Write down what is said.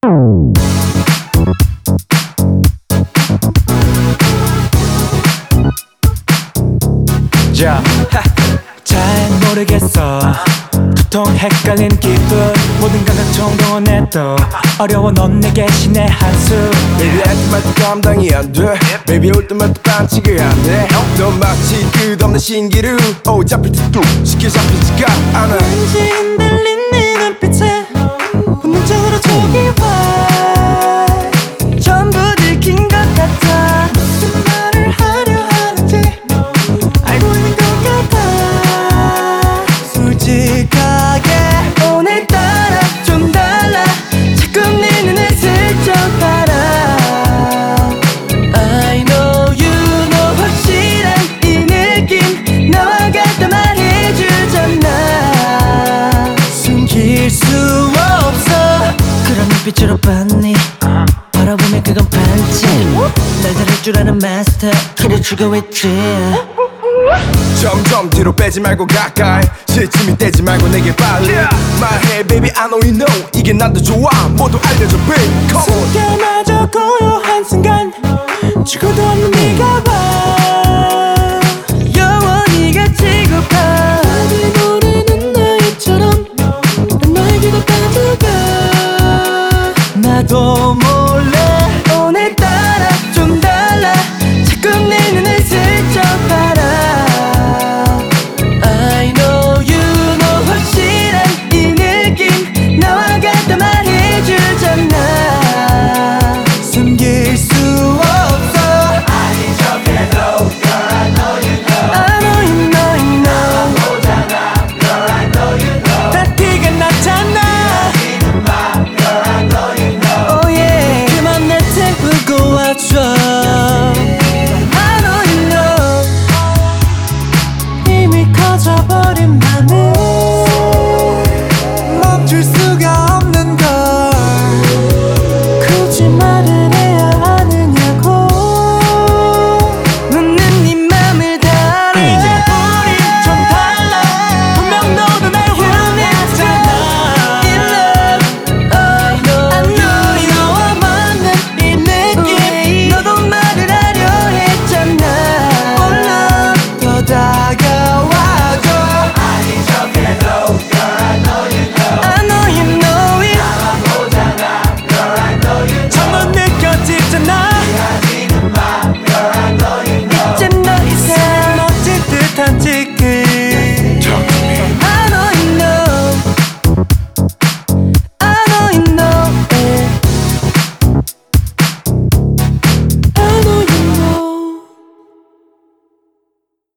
잘 모르겠어 도통 헷갈린 기분 모든 감각 총동원해도 어려워 넌 내게 신의 한숨 Baby 할 때마다 감당이 안돼 Baby 올 때마다 반칙을 안돼 넌 마치 끝없는 신기루 잡힐 듯 쉽게 잡히지가 않아 왠지 흔들린 네 눈빛에 본능적으로 저기 와 전부 들킨 것 같아 무슨 말을 하려 하는지 알고 있는 것 같아 솔직하게 오늘따라 좀 달라 자꾸 네 눈을 슬쩍 봐라 I know you know 확실한 이 느낌 너와 같다 말해주잖아 숨길 수 없어 그런 눈빛으로 봤니 바라보면 그건 반칙 날 다룰 줄 아는 마스터 기대주고 있지 점점 뒤로 빼지 말고 가까이 시침이 떼지 말고 내게 빨리 말해 baby I know you know 이게 난도 좋아 모두 알려줘 baby come on 숨겨마저 고요한 순간 죽어도 없는 네가 와 영원히 가치고파 답이 모르는 나이처럼 난 너에게 더 빠져가 나도